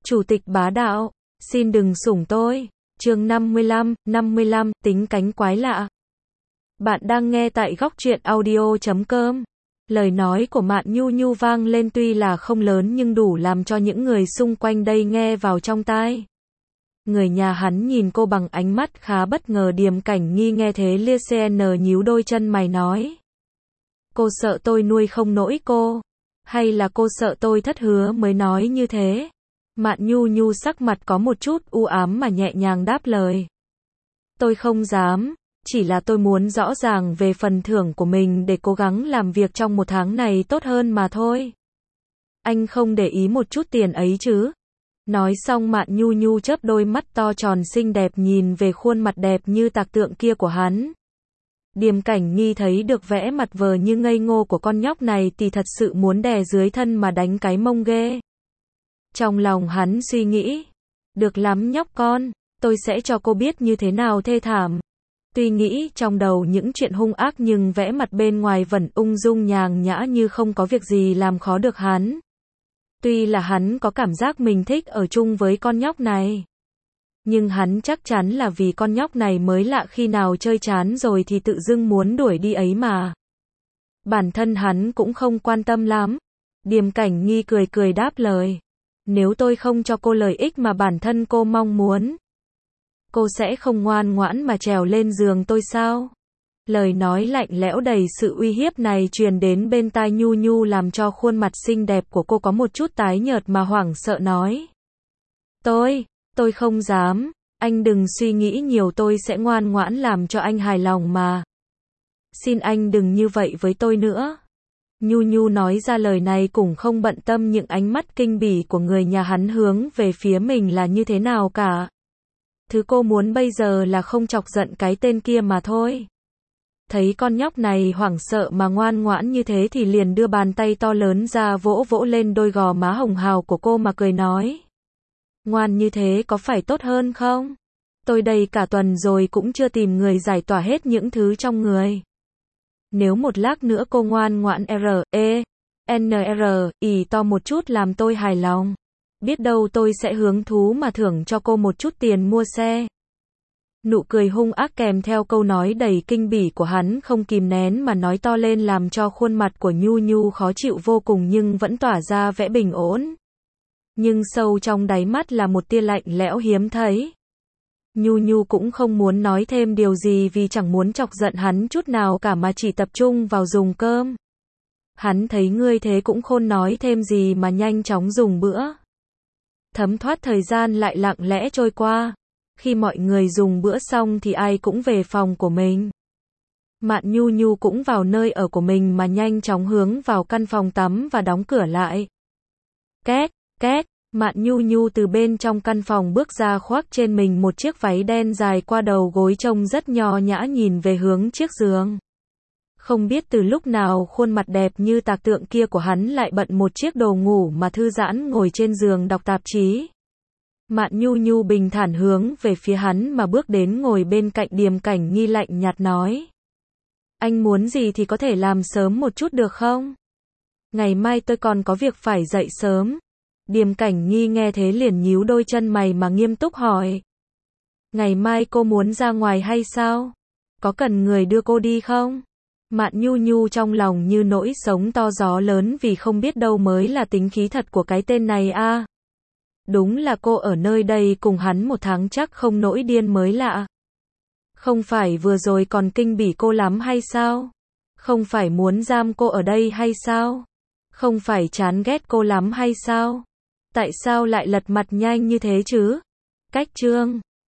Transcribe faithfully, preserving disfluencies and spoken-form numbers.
Chủ tịch bá đạo, xin đừng sủng tôi. Chương năm mươi lăm, năm mươi lăm, tính cánh quái lạ. Bạn đang nghe tại góc truyện audio chấm com. Lời nói của Mạn Nhu Nhu vang lên tuy là không lớn nhưng đủ làm cho những người xung quanh đây nghe vào trong tai. Người nhà hắn nhìn cô bằng ánh mắt khá bất ngờ. Điềm Cảnh Nghi nghe thế lia cn nhíu đôi chân mày nói. Cô sợ tôi nuôi không nổi cô? Hay là cô sợ tôi thất hứa mới nói như thế? Mạn Nhu Nhu sắc mặt có một chút u ám mà nhẹ nhàng đáp lời. Tôi không dám, chỉ là tôi muốn rõ ràng về phần thưởng của mình để cố gắng làm việc trong một tháng này tốt hơn mà thôi. Anh không để ý một chút tiền ấy chứ? Nói xong Mạn Nhu Nhu chớp đôi mắt to tròn xinh đẹp nhìn về khuôn mặt đẹp như tạc tượng kia của hắn. Điềm Cảnh Nghi thấy được vẻ mặt vờ như ngây ngô của con nhóc này thì thật sự muốn đè dưới thân mà đánh cái mông ghê. Trong lòng hắn suy nghĩ, được lắm nhóc con, tôi sẽ cho cô biết như thế nào thê thảm. Tuy nghĩ trong đầu những chuyện hung ác nhưng vẻ mặt bên ngoài vẫn ung dung nhàn nhã như không có việc gì làm khó được hắn. Tuy là hắn có cảm giác mình thích ở chung với con nhóc này, nhưng hắn chắc chắn là vì con nhóc này mới lạ, khi nào chơi chán rồi thì tự dưng muốn đuổi đi ấy mà. Bản thân hắn cũng không quan tâm lắm. Điềm Cảnh Nghi cười cười đáp lời. Nếu tôi không cho cô lợi ích mà bản thân cô mong muốn, cô sẽ không ngoan ngoãn mà trèo lên giường tôi sao? Lời nói lạnh lẽo đầy sự uy hiếp này truyền đến bên tai Nhu Nhu làm cho khuôn mặt xinh đẹp của cô có một chút tái nhợt mà hoảng sợ nói. Tôi, tôi không dám, anh đừng suy nghĩ nhiều, tôi sẽ ngoan ngoãn làm cho anh hài lòng mà. Xin anh đừng như vậy với tôi nữa. Nhu Nhu nói ra lời này cũng không bận tâm những ánh mắt kinh bỉ của người nhà hắn hướng về phía mình là như thế nào cả. Thứ cô muốn bây giờ là không chọc giận cái tên kia mà thôi. Thấy con nhóc này hoảng sợ mà ngoan ngoãn như thế thì liền đưa bàn tay to lớn ra vỗ vỗ lên đôi gò má hồng hào của cô mà cười nói. Ngoan như thế có phải tốt hơn không? Tôi đây cả tuần rồi cũng chưa tìm người giải tỏa hết những thứ trong người. Nếu một lát nữa cô ngoan ngoãn R, E, N R, ỉ to một chút làm tôi hài lòng. Biết đâu tôi sẽ hứng thú mà thưởng cho cô một chút tiền mua xe. Nụ cười hung ác kèm theo câu nói đầy kinh bỉ của hắn không kìm nén mà nói to lên làm cho khuôn mặt của Nhu Nhu khó chịu vô cùng nhưng vẫn tỏa ra vẻ bình ổn. Nhưng sâu trong đáy mắt là một tia lạnh lẽo hiếm thấy. Nhu Nhu cũng không muốn nói thêm điều gì vì chẳng muốn chọc giận hắn chút nào cả mà chỉ tập trung vào dùng cơm. Hắn thấy ngươi thế cũng khôn nói thêm gì mà nhanh chóng dùng bữa. Thấm thoát thời gian lại lặng lẽ trôi qua. Khi mọi người dùng bữa xong thì ai cũng về phòng của mình. Mạn Nhu Nhu cũng vào nơi ở của mình mà nhanh chóng hướng vào căn phòng tắm và đóng cửa lại. Két, két. Mạn Nhu Nhu từ bên trong căn phòng bước ra khoác trên mình một chiếc váy đen dài qua đầu gối trông rất nho nhã nhìn về hướng chiếc giường. Không biết từ lúc nào khuôn mặt đẹp như tạc tượng kia của hắn lại bận một chiếc đồ ngủ mà thư giãn ngồi trên giường đọc tạp chí. Mạn Nhu Nhu bình thản hướng về phía hắn mà bước đến ngồi bên cạnh. Điềm Cảnh Nghi lạnh nhạt nói. Anh muốn gì thì có thể làm sớm một chút được không? Ngày mai tôi còn có việc phải dậy sớm. Điềm Cảnh Nghi nghe thế liền nhíu đôi chân mày mà nghiêm túc hỏi. Ngày mai cô muốn ra ngoài hay sao? Có cần người đưa cô đi không? Mạn Nhu Nhu trong lòng như nỗi sóng to gió lớn vì không biết đâu mới là tính khí thật của cái tên này a. À, đúng là cô ở nơi đây cùng hắn một tháng chắc không nỗi điên mới lạ. Không phải vừa rồi còn kinh bỉ cô lắm hay sao? Không phải muốn giam cô ở đây hay sao? Không phải chán ghét cô lắm hay sao? Tại sao lại lật mặt nhanh như thế chứ? Cách chương